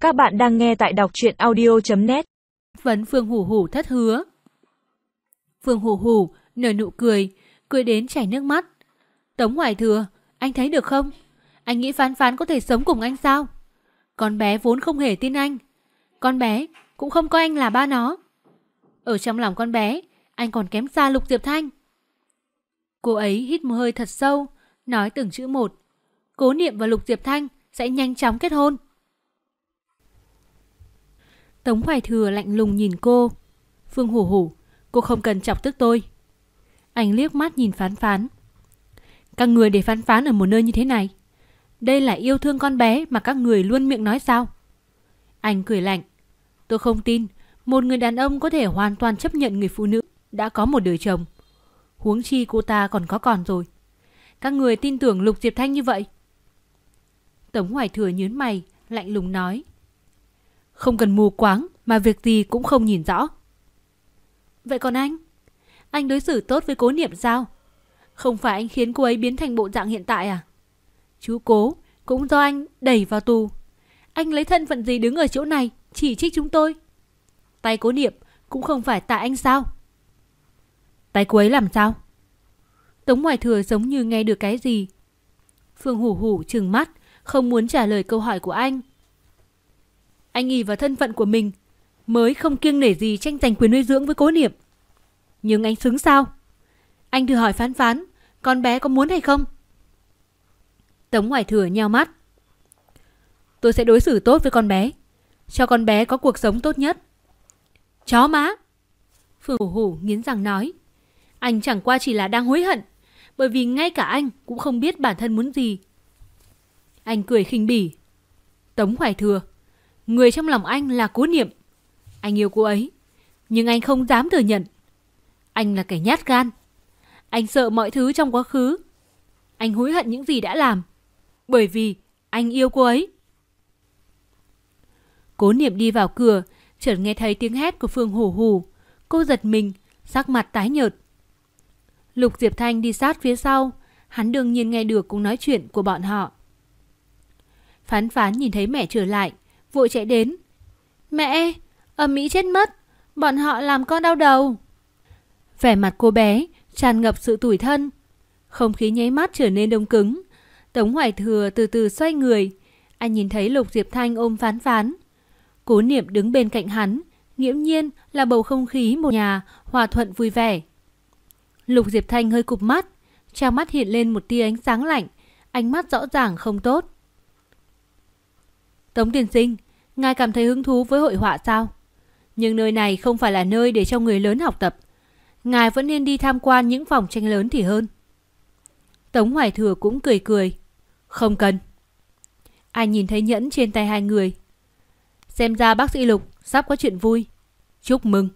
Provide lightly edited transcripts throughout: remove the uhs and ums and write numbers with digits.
Các bạn đang nghe tại đọc truyện audio.net. Vấn Phương Hủ Hủ thất hứa. Phương Hủ Hủ nở nụ cười, cười đến chảy nước mắt. Tống Hoài Thừa, anh thấy được không? Anh nghĩ Phán Phán có thể sống cùng anh sao? Con bé vốn không hề tin anh. Con bé cũng không coi anh là ba nó. Ở trong lòng con bé, anh còn kém xa Lục Diệp Thanh. Cô ấy hít một hơi thật sâu, nói từng chữ một. Cố Niệm và Lục Diệp Thanh sẽ nhanh chóng kết hôn. Tống Hoài Thừa lạnh lùng nhìn cô. Phương Hủ Hủ, cô không cần chọc tức tôi. Anh liếc mắt nhìn Phán Phán. Các người để Phán Phán ở một nơi như thế này, đây là yêu thương con bé mà các người luôn miệng nói sao? Anh cười lạnh. Tôi không tin một người đàn ông có thể hoàn toàn chấp nhận người phụ nữ đã có một đời chồng. Huống chi cô ta còn có con rồi. Các người tin tưởng Lục Diệp Thanh như vậy? Tống Hoài Thừa nhướng mày, lạnh lùng nói. Không cần mù quáng mà việc gì cũng không nhìn rõ. Vậy còn anh đối xử tốt với Cố Niệm sao? Không phải anh khiến cô ấy biến thành bộ dạng hiện tại à? Chú Cố cũng do anh đẩy vào tù. Anh lấy thân phận gì đứng ở chỗ này chỉ trích chúng tôi? Tay Cố Niệm cũng không phải tại anh sao? Tay cô ấy làm sao? Tống Hoài Thừa giống như nghe được cái gì. Phương Hủ Hủ trừng mắt, không muốn trả lời câu hỏi của anh. Anh ỷ vào thân phận của mình mới không kiêng nể gì tranh giành quyền nuôi dưỡng với Cố Niệm. Nhưng anh xứng sao? Anh thử hỏi Phán Phán, con bé có muốn hay không? Tống Hoài Thừa nheo mắt. Tôi sẽ đối xử tốt với con bé, cho con bé có cuộc sống tốt nhất. Chó má! Phương Hủ Hủ nghiến răng nói. Anh chẳng qua chỉ là đang hối hận, bởi vì ngay cả anh cũng không biết bản thân muốn gì. Anh cười khinh bỉ. Tống Hoài Thừa, người trong lòng anh là Cố Niệm. Anh yêu cô ấy, nhưng anh không dám thừa nhận. Anh là kẻ nhát gan. Anh sợ mọi thứ trong quá khứ. Anh hối hận những gì đã làm, bởi vì anh yêu cô ấy. Cố Niệm đi vào cửa, chợt nghe thấy tiếng hét của Phương Hủ Hủ. Cô giật mình, sắc mặt tái nhợt. Lục Diệp Thanh đi sát phía sau, hắn đương nhiên nghe được cuộc nói chuyện của bọn họ. Phán Phán nhìn thấy mẹ trở lại, vội chạy đến. Mẹ, ầm ĩ chết mất, bọn họ làm con đau đầu. Vẻ mặt cô bé tràn ngập sự tủi thân. Không khí nháy mắt trở nên đông cứng. Tống Hoài Thừa từ từ xoay người. Anh nhìn thấy Lục Diệp Thanh ôm Phán Phán. Cố Niệm đứng bên cạnh hắn, nghiễm nhiên là bầu không khí một nhà hòa thuận vui vẻ. Lục Diệp Thanh hơi cụp mắt, trong mắt hiện lên một tia ánh sáng lạnh, ánh mắt rõ ràng không tốt. Tống tiên sinh, ngài cảm thấy hứng thú với hội họa sao? Nhưng nơi này không phải là nơi để cho người lớn học tập. Ngài vẫn nên đi tham quan những phòng tranh lớn thì hơn. Tống Hoài Thừa cũng cười cười. Không cần. Anh nhìn thấy nhẫn trên tay hai người. Xem ra bác sĩ Lục sắp có chuyện vui. Chúc mừng.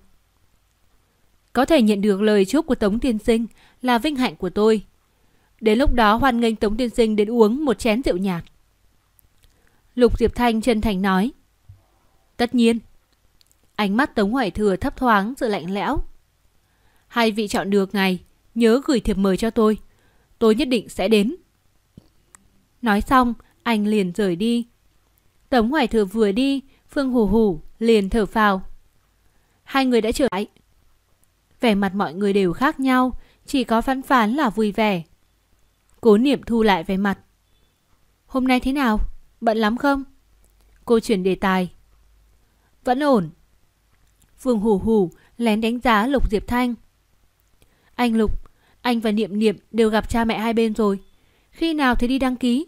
Có thể nhận được lời chúc của Tống tiên sinh là vinh hạnh của tôi. Đến lúc đó hoan nghênh Tống tiên sinh đến uống một chén rượu nhạt. Lục Diệp Thanh chân thành nói. Tất nhiên. Ánh mắt Tống Hoài Thừa thấp thoáng sự lạnh lẽo. Hai vị chọn được ngày, nhớ gửi thiệp mời cho tôi. Tôi nhất định sẽ đến. Nói xong, anh liền rời đi. Tống Hoài Thừa vừa đi, Phương Hủ Hủ liền thở phào. Hai người đã trở lại. Vẻ mặt mọi người đều khác nhau, chỉ có Phán Phán là vui vẻ. Cố Niệm thu lại vẻ mặt. Hôm nay thế nào? Bận lắm không? Cô chuyển đề tài. Vẫn ổn. Phương Hủ Hủ lén đánh giá Lục Diệp Thanh. Anh Lục, anh và Niệm Niệm đều gặp cha mẹ hai bên rồi. Khi nào thì đi đăng ký?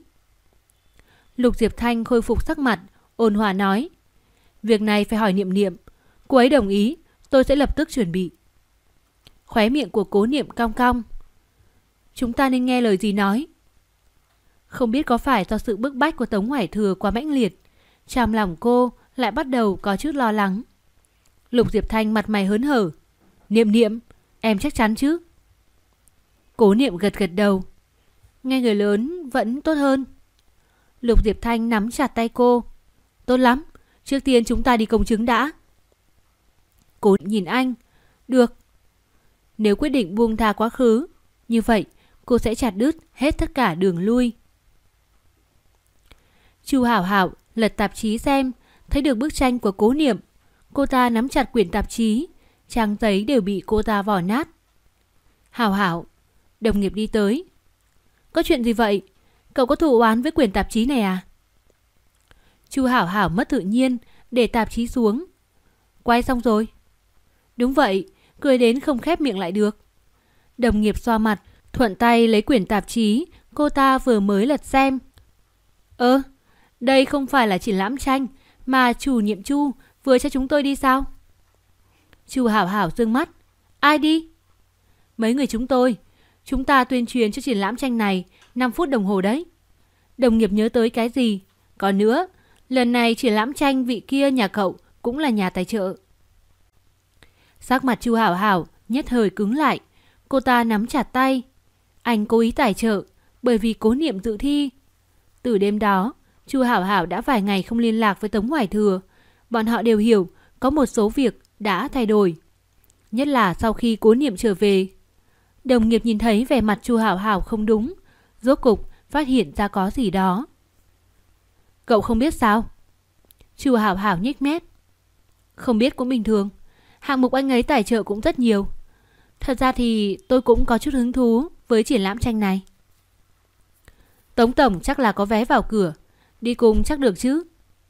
Lục Diệp Thanh khôi phục sắc mặt, ôn hòa nói. Việc này phải hỏi Niệm Niệm. Cô ấy đồng ý, tôi sẽ lập tức chuẩn bị. Khóe miệng của Cố Niệm cong cong. Chúng ta nên nghe lời gì nói? Không biết có phải do sự bức bách của Tống Hoài Thừa quá mãnh liệt, trong lòng cô lại bắt đầu có chút lo lắng. Lục Diệp Thanh mặt mày hớn hở. Niệm Niệm, em chắc chắn chứ? Cố Niệm gật gật đầu. Nghe người lớn vẫn tốt hơn. Lục Diệp Thanh nắm chặt tay cô. Tốt lắm, trước tiên chúng ta đi công chứng đã. Cố nhìn anh. Được. Nếu quyết định buông tha quá khứ, như vậy cô sẽ chặt đứt hết tất cả đường lui. Chu Hảo Hảo lật tạp chí xem, thấy được bức tranh của Cố Niệm. Cô ta nắm chặt quyển tạp chí, trang giấy đều bị cô ta vò nát. Hảo Hảo, đồng nghiệp đi tới. Có chuyện gì vậy? Cậu có thù oán với quyển tạp chí này à? Chu Hảo Hảo mất tự nhiên, để tạp chí xuống. Quay xong rồi. Đúng vậy, cười đến không khép miệng lại được. Đồng nghiệp xoa mặt, thuận tay lấy quyển tạp chí cô ta vừa mới lật xem. Đây không phải là triển lãm tranh mà chủ nhiệm Chu vừa cho chúng tôi đi sao? Chu Hảo Hảo dương mắt. Ai đi? Mấy người chúng tôi. Chúng ta tuyên truyền cho triển lãm tranh này 5 phút đồng hồ đấy. Đồng nghiệp nhớ tới cái gì? Còn nữa, lần này triển lãm tranh vị kia nhà cậu cũng là nhà tài trợ. Sắc mặt Chu Hảo Hảo nhất thời cứng lại. Cô ta nắm chặt tay. Anh cố ý tài trợ bởi vì Cố Niệm dự thi. Từ đêm đó, Chu Hảo Hảo đã vài ngày không liên lạc với Tống Hoài Thừa. Bọn họ đều hiểu có một số việc đã thay đổi. Nhất là sau khi Cố Niệm trở về. Đồng nghiệp nhìn thấy vẻ mặt Chu Hảo Hảo không đúng, rốt cục phát hiện ra có gì đó. Cậu không biết sao? Chu Hảo Hảo nhếch mép. Không biết cũng bình thường. Hạng mục anh ấy tài trợ cũng rất nhiều. Thật ra thì tôi cũng có chút hứng thú với triển lãm tranh này. Tống tổng chắc là có vé vào cửa, đi cùng chắc được chứ?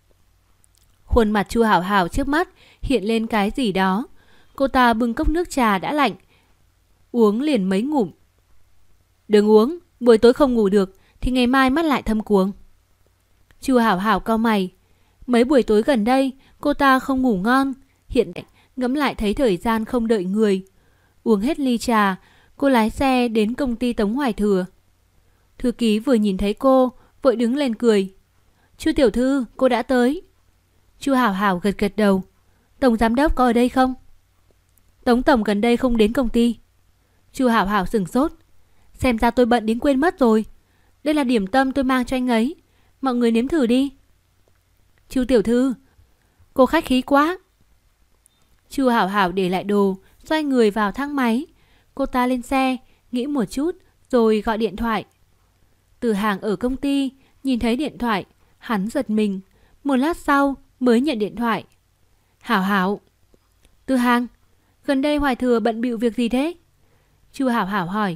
Khuôn mặt Chu Hảo Hảo trước mắt hiện lên cái gì đó. Cô ta bưng cốc nước trà đã lạnh, uống liền mấy ngụm. Đừng uống, buổi tối không ngủ được thì ngày mai mắt lại thâm quầng. Chu Hảo Hảo cau mày. Mấy buổi tối gần đây cô ta không ngủ ngon. Hiện ngẫm lại thấy thời gian không đợi người. Uống hết ly trà, cô lái xe đến công ty Tống Hoài Thừa. Thư ký vừa nhìn thấy cô, vội đứng lên cười. Chu tiểu thư, cô đã tới. Chu Hảo Hảo gật gật đầu. Tổng giám đốc có ở đây không? Tống tổng gần đây không đến công ty. Chu Hảo Hảo sửng sốt. Xem ra tôi bận đến quên mất rồi. Đây là điểm tâm tôi mang cho anh ấy. Mọi người nếm thử đi. Chu tiểu thư, cô khách khí quá. Chu Hảo Hảo để lại đồ, xoay người vào thang máy. Cô ta lên xe, nghĩ một chút rồi gọi điện thoại. Từ Hàng ở công ty nhìn thấy điện thoại, hắn giật mình. Một lát sau mới nhận điện thoại. Hảo Hảo. Từ Hàng, gần đây Hoài Thừa bận bịu việc gì thế? Chu Hảo Hảo hỏi.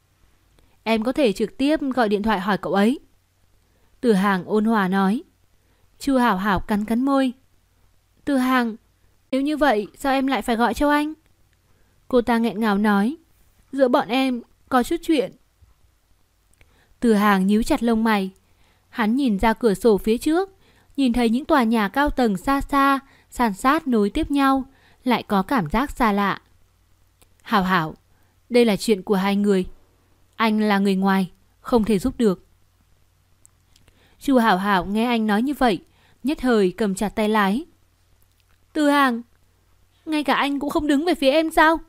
Em có thể trực tiếp gọi điện thoại hỏi cậu ấy. Từ Hàng ôn hòa nói. Chu Hảo Hảo cắn cắn môi. Từ Hàng, nếu như vậy sao em lại phải gọi cho anh? Cô ta nghẹn ngào nói. Giữa bọn em có chút chuyện. Từ Hàng nhíu chặt lông mày. Hắn nhìn ra cửa sổ phía trước, nhìn thấy những tòa nhà cao tầng xa xa, san sát nối tiếp nhau, lại có cảm giác xa lạ. Hảo Hảo, đây là chuyện của hai người. Anh là người ngoài, không thể giúp được. Chu Hảo Hảo nghe anh nói như vậy, nhất thời cầm chặt tay lái. Từ Hàng, ngay cả anh cũng không đứng về phía em sao?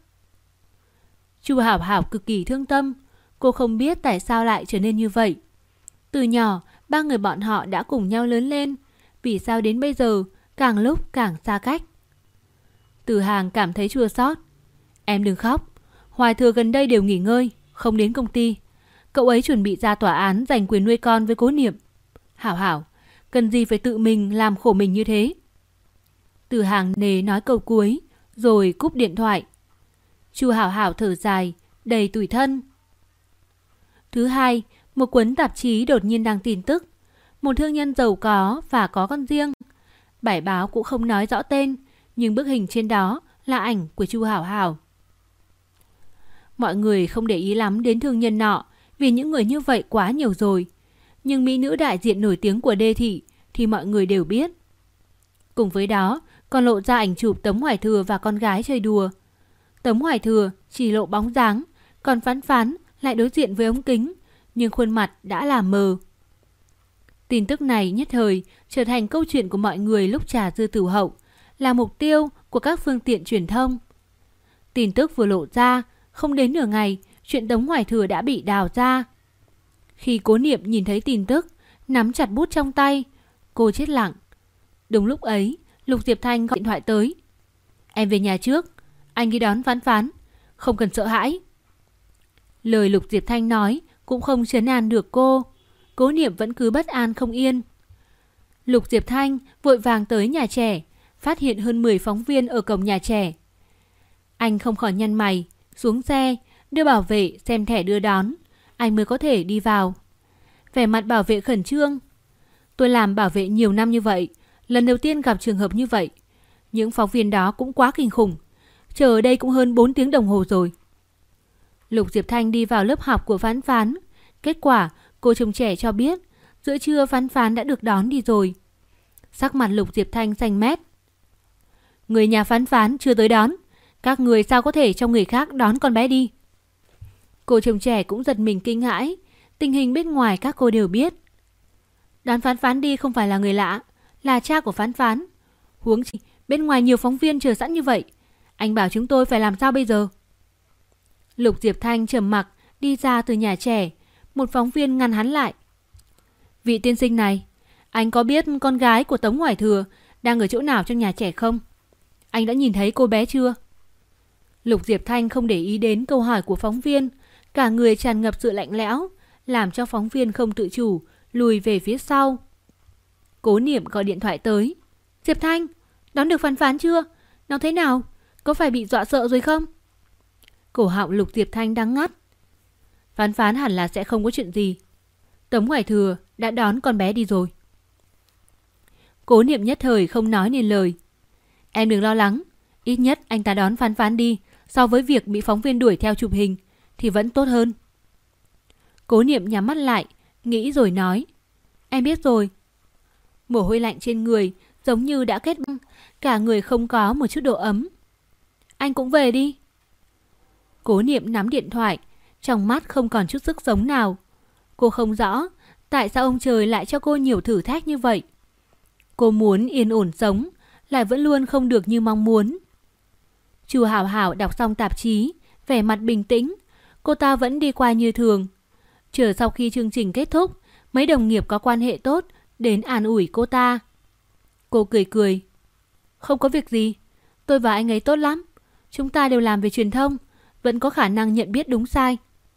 Chu Hảo Hảo cực kỳ thương tâm. Cô không biết tại sao lại trở nên như vậy. Từ nhỏ, ba người bọn họ đã cùng nhau lớn lên. Vì sao đến bây giờ càng lúc càng xa cách? Từ Hàng cảm thấy chua xót. Em đừng khóc. Hoài Thừa gần đây đều nghỉ ngơi, không đến công ty. Cậu ấy chuẩn bị ra tòa án giành quyền nuôi con với Cố Niệm. Hảo Hảo, cần gì phải tự mình làm khổ mình như thế? Từ Hàng nề nói câu cuối, rồi cúp điện thoại. Chu Hảo Hảo thở dài, đầy tủi thân. Thứ hai, một cuốn tạp chí đột nhiên đăng tin tức. Một thương nhân giàu có và có con riêng. Bài báo cũng không nói rõ tên, nhưng bức hình trên đó là ảnh của Chu Hảo Hảo. Mọi người không để ý lắm đến thương nhân nọ, vì những người như vậy quá nhiều rồi. Nhưng mỹ nữ đại diện nổi tiếng của Đê Thị thì mọi người đều biết. Cùng với đó còn lộ ra ảnh chụp Tống Hoài Thừa và con gái chơi đùa. Tống Hoài Thừa chỉ lộ bóng dáng, còn Phán Phán lại đối diện với ống kính, nhưng khuôn mặt đã là mờ. Tin tức này nhất thời trở thành câu chuyện của mọi người lúc trà dư tử hậu, là mục tiêu của các phương tiện truyền thông. Tin tức vừa lộ ra, không đến nửa ngày, chuyện Tống Hoài Thừa đã bị đào ra. Khi Cố Niệm nhìn thấy tin tức, nắm chặt bút trong tay, cô chết lặng. Đúng lúc ấy, Lục Diệp Thanh gọi điện thoại tới. Em về nhà trước, anh đi đón Phán Phán, không cần sợ hãi. Lời Lục Diệp Thanh nói cũng không trấn an được cô. Cố Niệm vẫn cứ bất an không yên. Lục Diệp Thanh vội vàng tới nhà trẻ, phát hiện hơn 10 phóng viên ở cổng nhà trẻ. Anh không khỏi nhăn mày, xuống xe, đưa bảo vệ xem thẻ đưa đón, anh mới có thể đi vào. Vẻ mặt bảo vệ khẩn trương. Tôi làm bảo vệ nhiều năm như vậy, lần đầu tiên gặp trường hợp như vậy. Những phóng viên đó cũng quá kinh khủng. Chờ ở đây cũng hơn 4 tiếng đồng hồ rồi. Lục Diệp Thanh đi vào lớp học của Phán Phán. Kết quả cô trông trẻ cho biết giữa trưa Phán Phán đã được đón đi rồi. Sắc mặt Lục Diệp Thanh xanh mét. Người nhà Phán Phán chưa tới đón, các người sao có thể cho người khác đón con bé đi? Cô trông trẻ cũng giật mình kinh hãi. Tình hình bên ngoài các cô đều biết. Đón Phán Phán đi không phải là người lạ, là cha của Phán Phán. Huống chi bên ngoài nhiều phóng viên chờ sẵn như vậy, anh bảo chúng tôi phải làm sao bây giờ? Lục Diệp Thanh trầm mặc đi ra từ nhà trẻ. Một phóng viên ngăn hắn lại. Vị tiên sinh này, anh có biết con gái của Tống Hoài Thừa đang ở chỗ nào trong nhà trẻ không? Anh đã nhìn thấy cô bé chưa? Lục Diệp Thanh không để ý đến câu hỏi của phóng viên, cả người tràn ngập sự lạnh lẽo, làm cho phóng viên không tự chủ lùi về phía sau. Cố Niệm gọi điện thoại tới. Diệp Thanh, đón được Phán Phán chưa? Nó thế nào? Có phải bị dọa sợ rồi không? Cổ họng Lục Diệp Thanh đắng ngắt. Phán Phán hẳn là sẽ không có chuyện gì. Tống Hoài Thừa đã đón con bé đi rồi. Cố Niệm nhất thời không nói nên lời. Em đừng lo lắng, ít nhất anh ta đón Phán Phán đi so với việc bị phóng viên đuổi theo chụp hình thì vẫn tốt hơn. Cố Niệm nhắm mắt lại, nghĩ rồi nói. Em biết rồi. Mồ hôi lạnh trên người giống như đã kết băng, cả người không có một chút độ ấm. Anh cũng về đi. Cố Niệm nắm điện thoại, trong mắt không còn chút sức sống nào. Cô không rõ tại sao ông trời lại cho cô nhiều thử thách như vậy. Cô muốn yên ổn sống, lại vẫn luôn không được như mong muốn. Chu Hảo Hảo đọc xong tạp chí, vẻ mặt bình tĩnh. Cô ta vẫn đi qua như thường. Chờ sau khi chương trình kết thúc, mấy đồng nghiệp có quan hệ tốt đến an ủi cô ta. Cô cười cười. Không có việc gì, tôi và anh ấy tốt lắm. Chúng ta đều làm về truyền thông, vẫn có khả năng nhận biết đúng sai.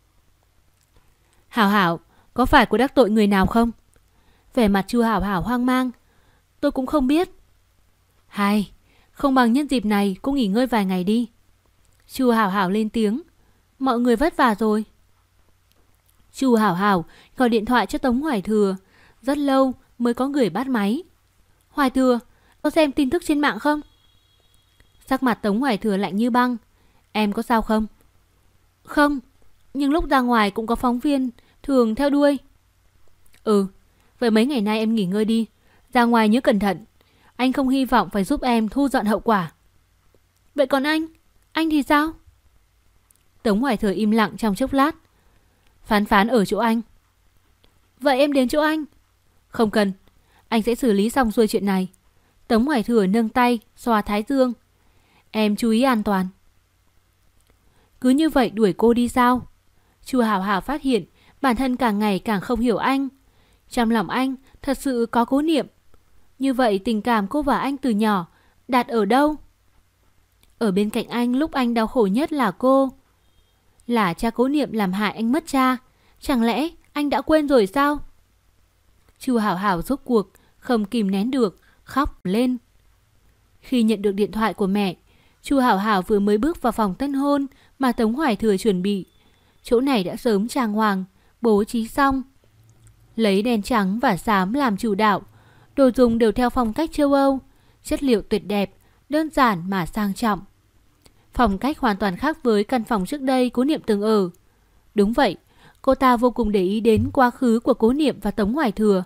Hảo Hảo, có phải cô đắc tội người nào không? Vẻ mặt Chu Hảo Hảo hoang mang. Tôi cũng không biết. Hay, không bằng nhân dịp này cô nghỉ ngơi vài ngày đi. Chu Hảo Hảo lên tiếng. Mọi người vất vả rồi. Chu Hảo Hảo gọi điện thoại cho Tống Hoài Thừa. Rất lâu mới có người bắt máy. Hoài Thừa, có xem tin tức trên mạng không? Sắc mặt Tống Hoài Thừa lạnh như băng. Em có sao không? Không, nhưng lúc ra ngoài cũng có phóng viên thường theo đuôi. Vậy mấy ngày nay em nghỉ ngơi đi, ra ngoài nhớ cẩn thận. Anh không hy vọng phải giúp em thu dọn hậu quả. Vậy còn anh thì sao? Tống Hoài Thừa im lặng trong chốc lát. Phán Phán ở chỗ anh. Vậy em đến chỗ anh? Không cần, anh sẽ xử lý xong xuôi chuyện này. Tống Hoài Thừa nâng tay xoa thái dương. Em chú ý an toàn. Cứ như vậy đuổi cô đi sao? Chu Hảo Hảo phát hiện bản thân càng ngày càng không hiểu anh. Trong lòng anh thật sự có Cố Niệm. Như vậy tình cảm cô và anh từ nhỏ đặt ở đâu? Ở bên cạnh anh lúc anh đau khổ nhất là cô. Là cha Cố Niệm làm hại anh mất cha. Chẳng lẽ anh đã quên rồi sao? Chu Hảo Hảo rốt cuộc không kìm nén được, khóc lên. Khi nhận được điện thoại của mẹ, Chu Hảo Hảo vừa mới bước vào phòng tân hôn mà Tống Hoài Thừa chuẩn bị. Chỗ này đã sớm trang hoàng, bố trí xong. Lấy đen trắng và xám làm chủ đạo, đồ dùng đều theo phong cách châu Âu, chất liệu tuyệt đẹp, đơn giản mà sang trọng. Phong cách hoàn toàn khác với căn phòng trước đây Cố Niệm từng ở. Đúng vậy, cô ta vô cùng để ý đến quá khứ của Cố Niệm và Tống Hoài Thừa.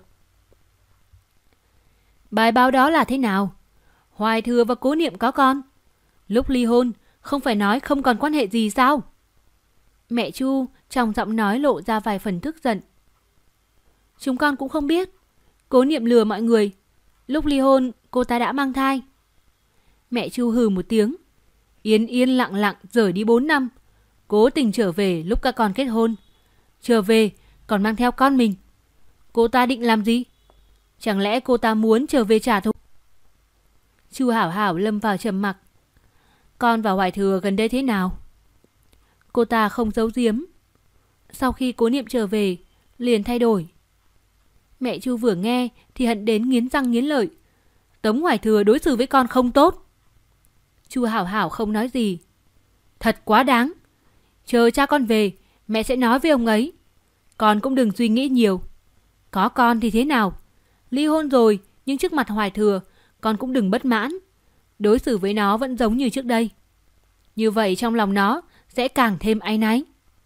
Bài báo đó là thế nào? Hoài Thừa và Cố Niệm có con. Lúc ly hôn, không phải nói không còn quan hệ gì sao? Mẹ Chu trong giọng nói lộ ra vài phần tức giận. Chúng con cũng không biết. Cố Niệm lừa mọi người. Lúc ly hôn, cô ta đã mang thai. Mẹ Chu hừ một tiếng. Yên yên lặng lặng rời đi 4 năm. Cố tình trở về lúc các con kết hôn. Trở về còn mang theo con mình. Cô ta định làm gì? Chẳng lẽ cô ta muốn trở về trả thù? Chu Hảo Hảo lâm vào trầm mặc. Con và Hoài Thừa gần đây thế nào? Cô ta không giấu giếm. Sau khi Cố Niệm trở về, liền thay đổi. Mẹ Chu vừa nghe thì hận đến nghiến răng nghiến lợi. Tống Hoài Thừa đối xử với con không tốt. Chu Hảo Hảo không nói gì. Thật quá đáng. Chờ cha con về, mẹ sẽ nói với ông ấy. Con cũng đừng suy nghĩ nhiều. Có con thì thế nào? Ly hôn rồi, nhưng trước mặt Hoài Thừa, con cũng đừng bất mãn. Đối xử với nó vẫn giống như trước đây. Như vậy trong lòng nó sẽ càng thêm áy náy.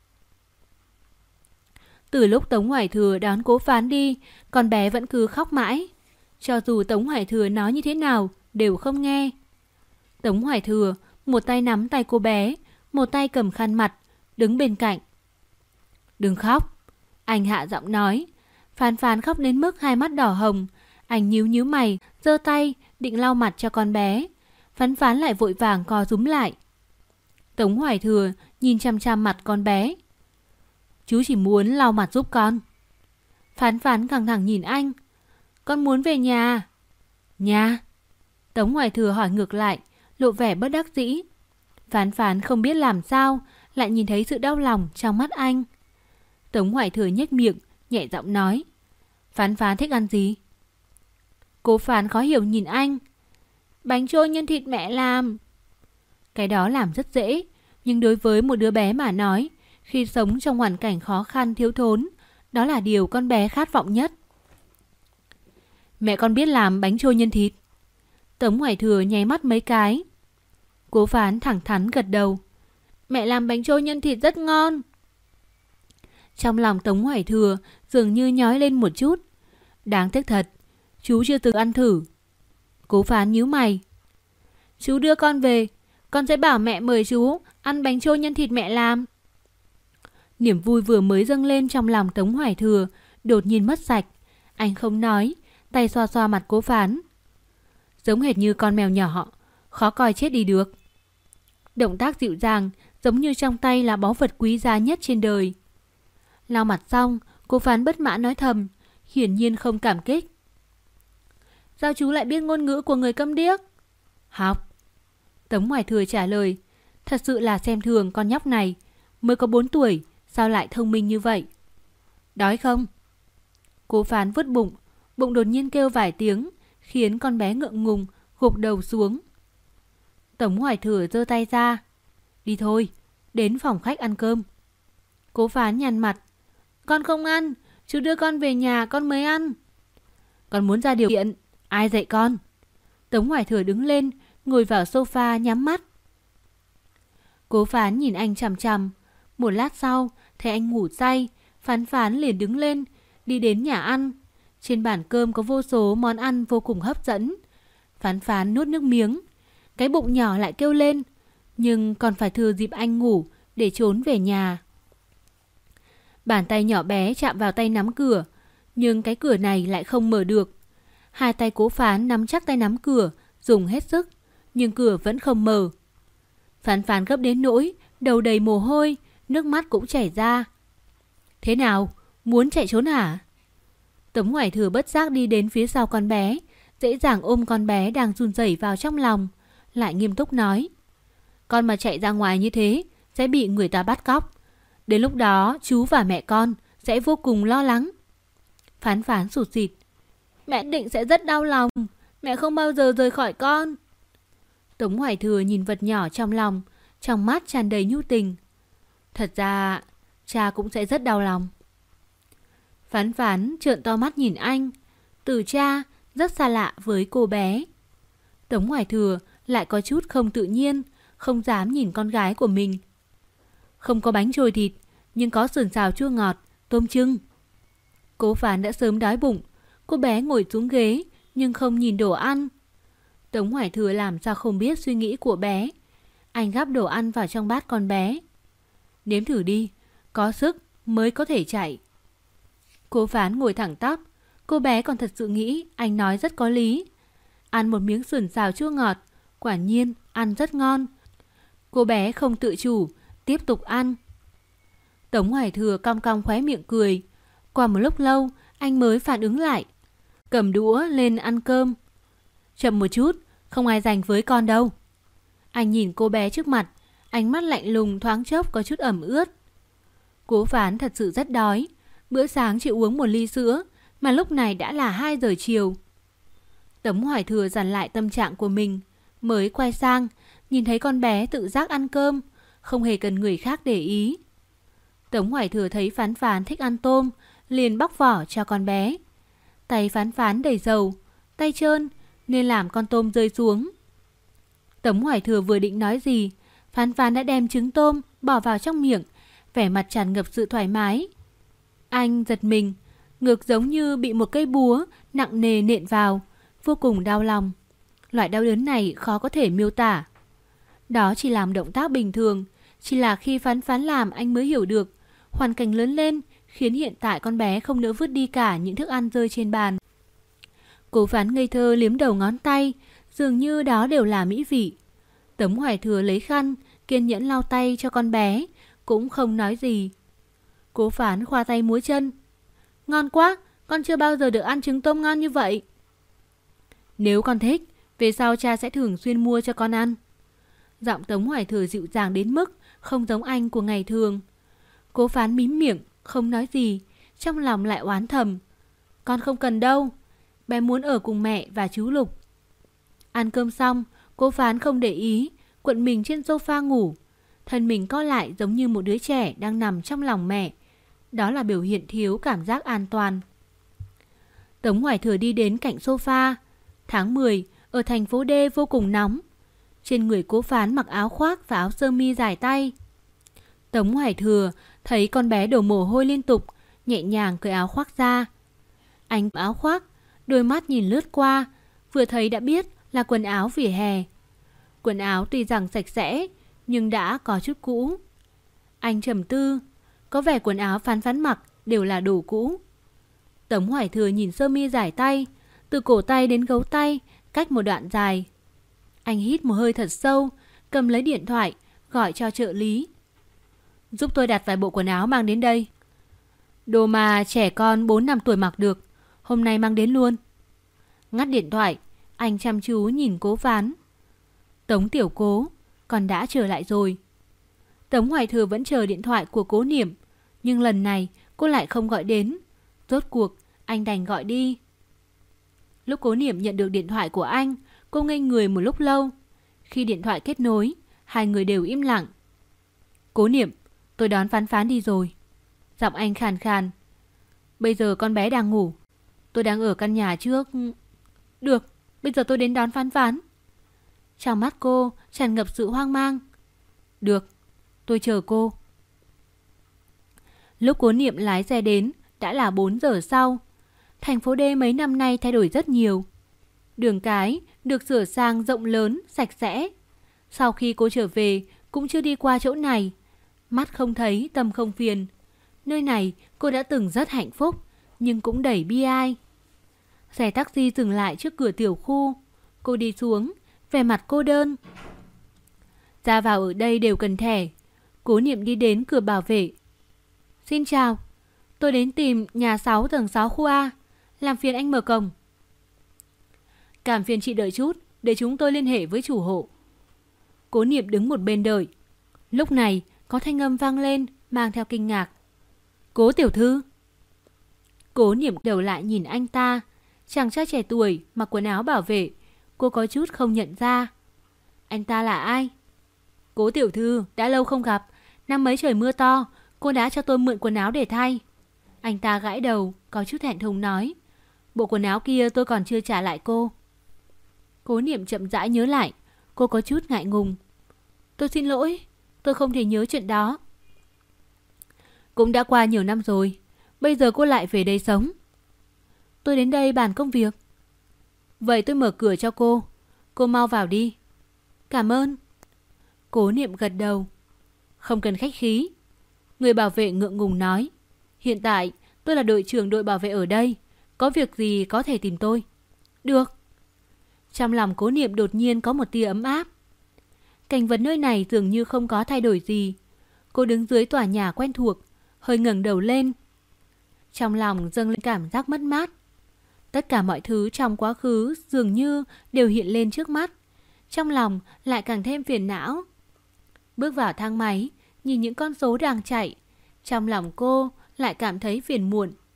Từ lúc Tống Hoài Thừa đón Cố Phán đi, con bé vẫn cứ khóc mãi. Cho dù Tống Hoài Thừa nói như thế nào, đều không nghe. Tống Hoài Thừa một tay nắm tay cô bé, một tay cầm khăn mặt, đứng bên cạnh. Đừng khóc, anh hạ giọng nói. Phán Phán khóc đến mức hai mắt đỏ hồng. Anh nhíu nhíu mày, giơ tay định lau mặt cho con bé. Phán Phán lại vội vàng co rúm lại. Tống Hoài Thừa nhìn chăm chăm mặt con bé. Chú chỉ muốn lau mặt giúp con. Phán Phán căng thẳng nhìn anh. Con muốn về nhà. Nhà? Tống Hoài Thừa hỏi ngược lại, lộ vẻ bất đắc dĩ. Phán Phán không biết làm sao, lại nhìn thấy sự đau lòng trong mắt anh. Tống Hoài Thừa nhếch miệng, nhẹ giọng nói. Phán Phán thích ăn gì? Cố Phán khó hiểu nhìn anh. Bánh trôi nhân thịt mẹ làm. Cái đó làm rất dễ, nhưng đối với một đứa bé mà nói, khi sống trong hoàn cảnh khó khăn thiếu thốn, đó là điều con bé khát vọng nhất. Mẹ con biết làm bánh trôi nhân thịt. Tống Hoài Thừa nháy mắt mấy cái. Cố Phán thẳng thắn gật đầu. Mẹ làm bánh trôi nhân thịt rất ngon. Trong lòng Tống Hoài Thừa dường như nhói lên một chút. Đáng tiếc thật, chú chưa từng ăn thử. Cố Phán nhíu mày. Chú đưa con về, con sẽ bảo mẹ mời chú ăn bánh trôi nhân thịt mẹ làm. Niềm vui vừa mới dâng lên trong lòng Tống Hoài Thừa đột nhiên mất sạch. Anh không nói, tay xoa xoa mặt Cố Phán. Giống hệt như con mèo nhỏ, khó coi chết đi được. Động tác dịu dàng, giống như trong tay là báu vật quý giá nhất trên đời. Lau mặt xong, Cố Phán bất mãn nói thầm, hiển nhiên không cảm kích. Sao chú lại biết ngôn ngữ của người câm điếc? Học. Tống Hoài Thừa trả lời. Thật sự là xem thường con nhóc này. Mới có 4 tuổi, sao lại thông minh như vậy? Đói không? Cố Phán vứt bụng, bụng đột nhiên kêu vài tiếng, khiến con bé ngượng ngùng, gục đầu xuống. Tống Hoài Thừa giơ tay ra. Đi thôi, đến phòng khách ăn cơm. Cố Phán nhăn mặt. Con không ăn, chú đưa con về nhà con mới ăn. Con muốn ra điều kiện, ai dạy con? Tống Hoài Thừa đứng lên, ngồi vào sofa nhắm mắt. Cố Phán nhìn anh chằm chằm. Một lát sau, thấy anh ngủ say, Phán liền đứng lên, đi đến nhà ăn. Trên bàn cơm có vô số món ăn vô cùng hấp dẫn. Phán nuốt nước miếng. Cái bụng nhỏ lại kêu lên, nhưng còn phải thừa dịp anh ngủ để trốn về nhà. Bàn tay nhỏ bé chạm vào tay nắm cửa, nhưng cái cửa này lại không mở được. Hai tay Cố Phán nắm chắc tay nắm cửa, dùng hết sức, nhưng cửa vẫn không mở. Phán gấp đến nỗi đầu đầy mồ hôi, nước mắt cũng chảy ra. Thế nào, muốn chạy trốn hả? Tống Hoài Thừa bất giác đi đến phía sau con bé, dễ dàng ôm con bé đang run rẩy vào trong lòng, lại nghiêm túc nói. Con mà chạy ra ngoài như thế sẽ bị người ta bắt cóc. Đến lúc đó chú và mẹ con sẽ vô cùng lo lắng. Phán sụt sịt. Mẹ định sẽ rất đau lòng. Mẹ không bao giờ rời khỏi con. Tống Hoài Thừa nhìn vật nhỏ trong lòng, trong mắt tràn đầy nhu tình. Thật ra cha cũng sẽ rất đau lòng. Phán trợn to mắt nhìn anh. Từ cha rất xa lạ với cô bé. Tống Hoài Thừa lại có chút không tự nhiên, không dám nhìn con gái của mình. Không có bánh trôi thịt, nhưng có sườn xào chua ngọt, tôm chưng. Cố Phán đã sớm đói bụng. Cô bé ngồi xuống ghế nhưng không nhìn đồ ăn. Tống Hoài Thừa làm sao không biết suy nghĩ của bé. Anh gắp đồ ăn vào trong bát con bé. Nếm thử đi, có sức mới có thể chạy. Cố Phán ngồi thẳng tắp. Cô bé còn thật sự nghĩ anh nói rất có lý. Ăn một miếng sườn xào chua ngọt, quả nhiên ăn rất ngon. Cô bé không tự chủ, tiếp tục ăn. Tống Hoài Thừa cong cong khóe miệng cười. Qua một lúc lâu, anh mới phản ứng lại. Cầm đũa lên ăn cơm. Chậm một chút, không ai giành với con đâu. Anh nhìn cô bé trước mặt, ánh mắt lạnh lùng thoáng chốc có chút ẩm ướt. Cố Phán thật sự rất đói. Bữa sáng chỉ uống một ly sữa, mà lúc này đã là 2 giờ chiều. Tống Hoài Thừa dằn lại tâm trạng của mình, mới quay sang, nhìn thấy con bé tự giác ăn cơm, không hề cần người khác để ý. Tống Hoài Thừa thấy Phán Phán thích ăn tôm, liền bóc vỏ cho con bé. Tay Phán Phán đầy dầu, tay trơn nên làm con tôm rơi xuống. Tống Hoài Thừa vừa định nói gì, Phán Phán đã đem trứng tôm bỏ vào trong miệng, vẻ mặt tràn ngập sự thoải mái. Anh giật mình, ngực giống như bị một cây búa nặng nề nện vào, vô cùng đau lòng. Loại đau đớn này khó có thể miêu tả. Đó chỉ làm động tác bình thường, chỉ là khi Phán Phán làm anh mới hiểu được hoàn cảnh lớn lên khiến hiện tại con bé không nỡ vứt đi cả những thức ăn rơi trên bàn. Cố Phán ngây thơ liếm đầu ngón tay, dường như đó đều là mỹ vị. Tống Hoài Thừa lấy khăn, kiên nhẫn lau tay cho con bé, cũng không nói gì. Cố Phán khoa tay múa chân. Ngon quá, con chưa bao giờ được ăn trứng tôm ngon như vậy. Nếu con thích, về sau cha sẽ thường xuyên mua cho con ăn. Giọng Tống Hoài Thừa dịu dàng đến mức không giống anh của ngày thường. Cố Phán mím miệng, không nói gì, trong lòng lại oán thầm. Con không cần đâu, bé muốn ở cùng mẹ và chú Lục. Ăn cơm xong, Cố Phán không để ý, cuộn mình trên sofa ngủ. Thân mình co lại giống như một đứa trẻ đang nằm trong lòng mẹ. Đó là biểu hiện thiếu cảm giác an toàn. Tống Hoài Thừa đi đến cạnh sofa. Tháng 10, ở thành phố D vô cùng nóng. Trên người Cố Phán mặc áo khoác và áo sơ mi dài tay. Tống Hoài Thừa thấy con bé đổ mồ hôi liên tục, nhẹ nhàng cởi áo khoác ra. Anh áo khoác, đôi mắt nhìn lướt qua, vừa thấy đã biết là quần áo vỉa hè. Quần áo tuy rằng sạch sẽ, nhưng đã có chút cũ. Anh trầm tư, có vẻ quần áo Phán Phán mặc đều là đồ cũ. Tống Hoài Thừa nhìn sơ mi dài tay, từ cổ tay đến gấu tay, cách một đoạn dài. Anh hít một hơi thật sâu, cầm lấy điện thoại, gọi cho trợ lý. Giúp tôi đặt vài bộ quần áo mang đến đây. Đồ mà trẻ con 4-5 tuổi mặc được, hôm nay mang đến luôn. Ngắt điện thoại, anh chăm chú nhìn Cố Phán. Tống tiểu Cố, con đã trở lại rồi. Tống Hoài Thừa vẫn chờ điện thoại của Cố Niệm, nhưng lần này cô lại không gọi đến. Rốt cuộc, anh đành gọi đi. Lúc Cố Niệm nhận được điện thoại của anh, cô ngây người một lúc lâu. Khi điện thoại kết nối, hai người đều im lặng. Cố Niệm, tôi đón Phán Phán đi rồi. Giọng anh khàn khàn. Bây giờ con bé đang ngủ. Tôi đang ở căn nhà trước. Được, bây giờ tôi đến đón Phán Phán. Trong mắt cô tràn ngập sự hoang mang. Được, tôi chờ cô. Lúc Cố Niệm lái xe đến đã là 4 giờ sau. Thành phố D mấy năm nay thay đổi rất nhiều. Đường cái được sửa sang rộng lớn, sạch sẽ. Sau khi cô trở về cũng chưa đi qua chỗ này. Mắt không thấy, tâm không phiền. Nơi này cô đã từng rất hạnh phúc, nhưng cũng đầy bi ai. Xe taxi dừng lại trước cửa tiểu khu. Cô đi xuống, vẻ mặt cô đơn. Ra vào ở đây đều cần thẻ. Cố Niệm đi đến cửa bảo vệ. Xin chào, tôi đến tìm nhà 6 tầng 6 khu A. Làm phiền anh mở cổng. Cảm phiền chị đợi chút, để chúng tôi liên hệ với chủ hộ. Cố Niệm đứng một bên đợi. Lúc này có thanh âm vang lên, mang theo kinh ngạc. Cố tiểu thư. Cố Niệm đầu lại nhìn anh ta. Chàng trai trẻ tuổi mặc quần áo bảo vệ. Cô có chút không nhận ra. Anh ta là ai? Cố tiểu thư, đã lâu không gặp. Năm mấy trời mưa to, cô đã cho tôi mượn quần áo để thay. Anh ta gãi đầu, có chút thẹn thùng nói. Bộ quần áo kia tôi còn chưa trả lại cô. Cố Niệm chậm rãi nhớ lại. Cô có chút ngại ngùng. Tôi xin lỗi, tôi không thể nhớ chuyện đó. Cũng đã qua nhiều năm rồi. Bây giờ cô lại về đây sống. Tôi đến đây bàn công việc. Vậy tôi mở cửa cho cô. Cô mau vào đi. Cảm ơn. Cố Niệm gật đầu. Không cần khách khí. Người bảo vệ ngượng ngùng nói. Hiện tại tôi là đội trưởng đội bảo vệ ở đây. Có việc gì có thể tìm tôi. Được. Trong lòng Cố Niệm đột nhiên có một tia ấm áp. Cảnh vật nơi này dường như không có thay đổi gì. Cô đứng dưới tòa nhà quen thuộc, hơi ngẩng đầu lên. Trong lòng dâng lên cảm giác mất mát. Tất cả mọi thứ trong quá khứ dường như đều hiện lên trước mắt. Trong lòng lại càng thêm phiền não. Bước vào thang máy, nhìn những con số đang chạy. Trong lòng cô lại cảm thấy phiền muộn.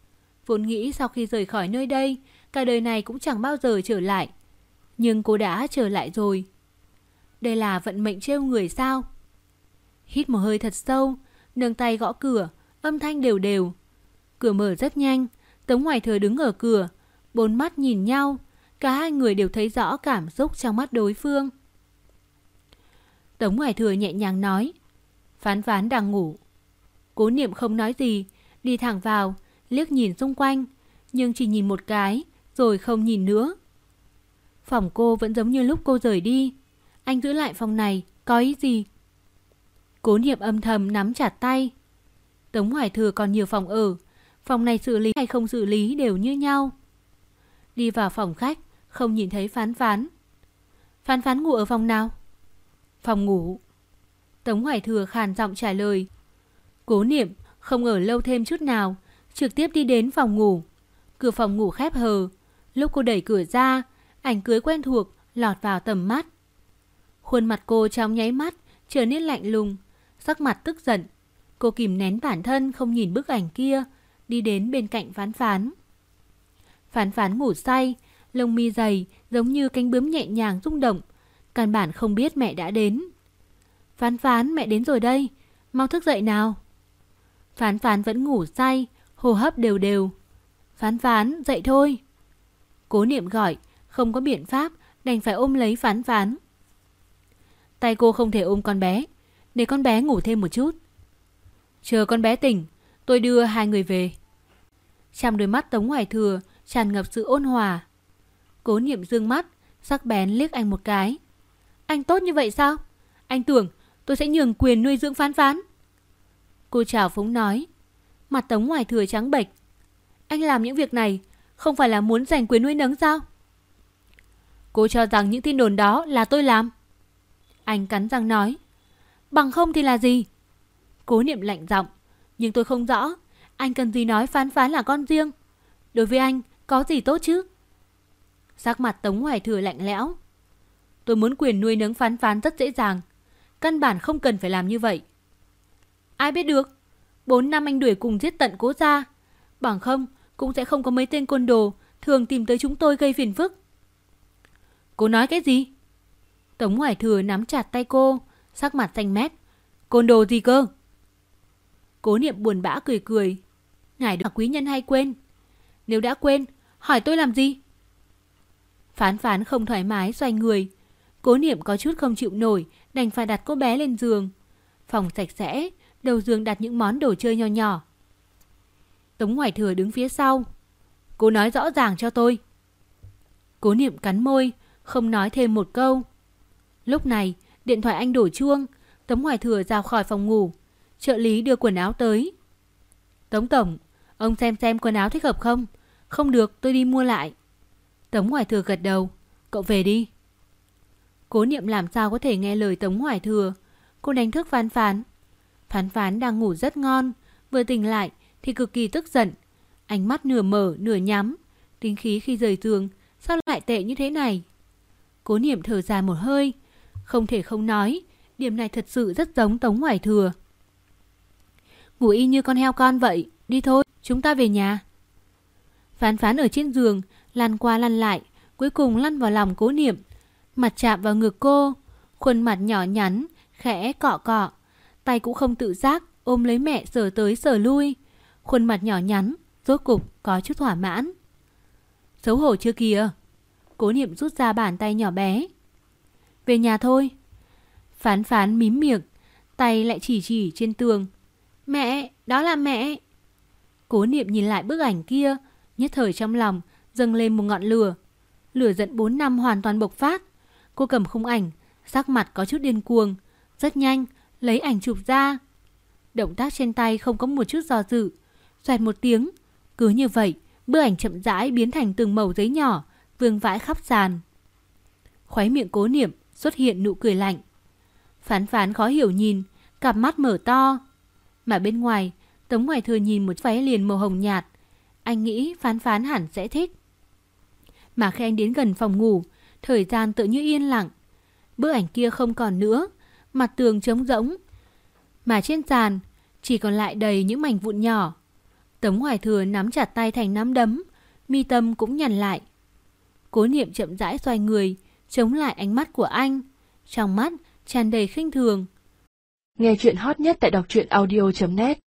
Vốn nghĩ sau khi rời khỏi nơi đây, cả đời này cũng chẳng bao giờ trở lại. Nhưng cô đã trở lại rồi. Đây là vận mệnh trêu người sao? Hít một hơi thật sâu, nâng tay gõ cửa, âm thanh đều đều. Cửa mở rất nhanh, Tống Hoài Thừa đứng ở cửa, bốn mắt nhìn nhau. Cả hai người đều thấy rõ cảm xúc trong mắt đối phương. Tống Hoài Thừa nhẹ nhàng nói, Phán Phán đang ngủ. Cố Niệm không nói gì, đi thẳng vào, liếc nhìn xung quanh, nhưng chỉ nhìn một cái, rồi không nhìn nữa. Phòng cô vẫn giống như lúc cô rời đi. Anh giữ lại phòng này, có ý gì? Cố Niệm âm thầm nắm chặt tay. Tống Hoài Thừa còn nhiều phòng ở, phòng này xử lý hay không xử lý đều như nhau. Đi vào phòng khách, không nhìn thấy Phán Phán. Phán Phán ngủ ở phòng nào? Phòng ngủ. Tống Hoài Thừa khàn giọng trả lời. Cố Niệm không ở lâu thêm chút nào, trực tiếp đi đến phòng ngủ. Cửa phòng ngủ khép hờ. Lúc cô đẩy cửa ra, ảnh cưới quen thuộc lọt vào tầm mắt. Khuôn mặt cô trong nháy mắt trở nên lạnh lùng, sắc mặt tức giận. Cô kìm nén bản thân không nhìn bức ảnh kia, đi đến bên cạnh Phán Phán. Phán Phán ngủ say, lông mi dày giống như cánh bướm nhẹ nhàng rung động, căn bản không biết mẹ đã đến. Phán Phán, mẹ đến rồi đây, mau thức dậy nào. Phán Phán vẫn ngủ say, hô hấp đều đều. Phán Phán, dậy thôi. Cố Niệm gọi, không có biện pháp, đành phải ôm lấy Phán Phán. Tay cô không thể ôm con bé, để con bé ngủ thêm một chút. Chờ con bé tỉnh, tôi đưa hai người về. Trong đôi mắt Tống Hoài Thừa tràn ngập sự ôn hòa. Cố Niệm dương mắt, sắc bén liếc anh một cái. Anh tốt như vậy sao? Anh tưởng tôi sẽ nhường quyền nuôi dưỡng Phán Phán. Cô trào phúng nói. Mặt Tống Hoài Thừa trắng bệch. Anh làm những việc này không phải là muốn giành quyền nuôi nấng sao? Cô cho rằng những tin đồn đó là tôi làm. Anh cắn răng nói. Bằng không thì là gì? Cố Niệm lạnh giọng. Nhưng tôi không rõ anh cần gì nói Phán Phán là con riêng. Đối với anh có gì tốt chứ? Sắc mặt Tống Hoài Thừa lạnh lẽo. Tôi muốn quyền nuôi nấng Phán Phán rất dễ dàng, căn bản không cần phải làm như vậy. Ai biết được, 4 năm anh đuổi cùng giết tận Cố gia, bằng không cũng sẽ không có mấy tên côn đồ thường tìm tới chúng tôi gây phiền phức. Cô nói cái gì? Tống Hoài Thừa nắm chặt tay cô, sắc mặt xanh mét. Côn đồ gì cơ? Cố Niệm buồn bã cười cười. Ngài là quý nhân hay quên? Nếu đã quên, hỏi tôi làm gì? Phán Phán không thoải mái xoay người. Cố Niệm có chút không chịu nổi, đành phải đặt cô bé lên giường. Phòng sạch sẽ, đầu giường đặt những món đồ chơi nho nhỏ. Tống Hoài Thừa đứng phía sau. Cô nói rõ ràng cho tôi. Cố Niệm cắn môi, không nói thêm một câu. Lúc này, điện thoại anh đổ chuông. Tống Hoài Thừa ra khỏi phòng ngủ. Trợ lý đưa quần áo tới. Tống tổng, ông xem quần áo thích hợp không? Không được, tôi đi mua lại. Tống Hoài Thừa gật đầu. Cậu về đi. Cố Niệm làm sao có thể nghe lời Tống Hoài Thừa. Cô đánh thức Phán Phán. Phán Phán đang ngủ rất ngon, vừa tỉnh lại thì cực kỳ tức giận. Ánh mắt nửa mở nửa nhắm. Tính khí khi rời giường sao lại tệ như thế này? Cố Niệm thở dài một hơi. Không thể không nói, điểm này thật sự rất giống Tống Hoài Thừa. Ngủ y như con heo con vậy. Đi thôi, chúng ta về nhà. Phán Phán ở trên giường lăn qua lăn lại, cuối cùng lăn vào lòng Cố Niệm, mặt chạm vào ngực cô, khuôn mặt nhỏ nhắn khẽ cọ cọ, tay cũng không tự giác ôm lấy mẹ sờ tới sờ lui. Khuôn mặt nhỏ nhắn rốt cục có chút thỏa mãn. Xấu hổ chưa kìa? Cố Niệm rút ra bàn tay nhỏ bé. Về nhà thôi. Phán Phán mím miệng, tay lại chỉ trên tường. Mẹ, đó là mẹ. Cố Niệm nhìn lại bức ảnh kia, nhất thời trong lòng dâng lên một ngọn lửa. Lửa giận 4 năm hoàn toàn bộc phát. Cô cầm khung ảnh, sắc mặt có chút điên cuồng. Rất nhanh, lấy ảnh chụp ra. Động tác trên tay không có một chút do dự. Xoẹt một tiếng. Cứ như vậy, bức ảnh chậm rãi biến thành từng mẩu giấy nhỏ, vương vãi khắp sàn. Khóe miệng Cố Niệm xuất hiện nụ cười lạnh. Phán Phán khó hiểu nhìn, cặp mắt mở to. Mà bên ngoài, Tống Hoài Thừa nhìn một váy liền màu hồng nhạt. Anh nghĩ Phán Phán hẳn sẽ thích. Mà khi anh đến gần phòng ngủ, thời gian tự như yên lặng. Bức ảnh kia không còn nữa, mặt tường trống rỗng. Mà trên sàn chỉ còn lại đầy những mảnh vụn nhỏ. Tống Hoài Thừa nắm chặt tay thành nắm đấm, mi tâm cũng nhằn lại. Cố Niệm chậm rãi xoay người, chống lại ánh mắt của anh, trong mắt tràn đầy khinh thường. Nghe chuyện hot nhất tại đọc truyện audio.net